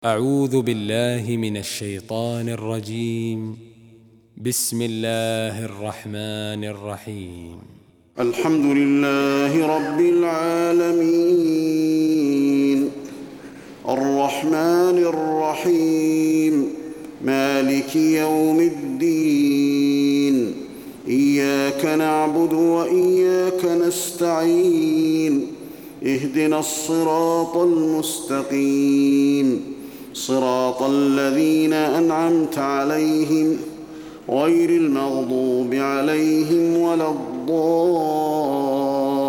أعوذ بالله من الشيطان الرجيم. بسم الله الرحمن الرحيم. الحمد لله رب العالمين الرحمن الرحيم مالك يوم الدين إياك نعبد وإياك نستعين اهدنا الصراط المستقيم صراط الذين أنعمت عليهم غير المغضوب عليهم ولا الضالين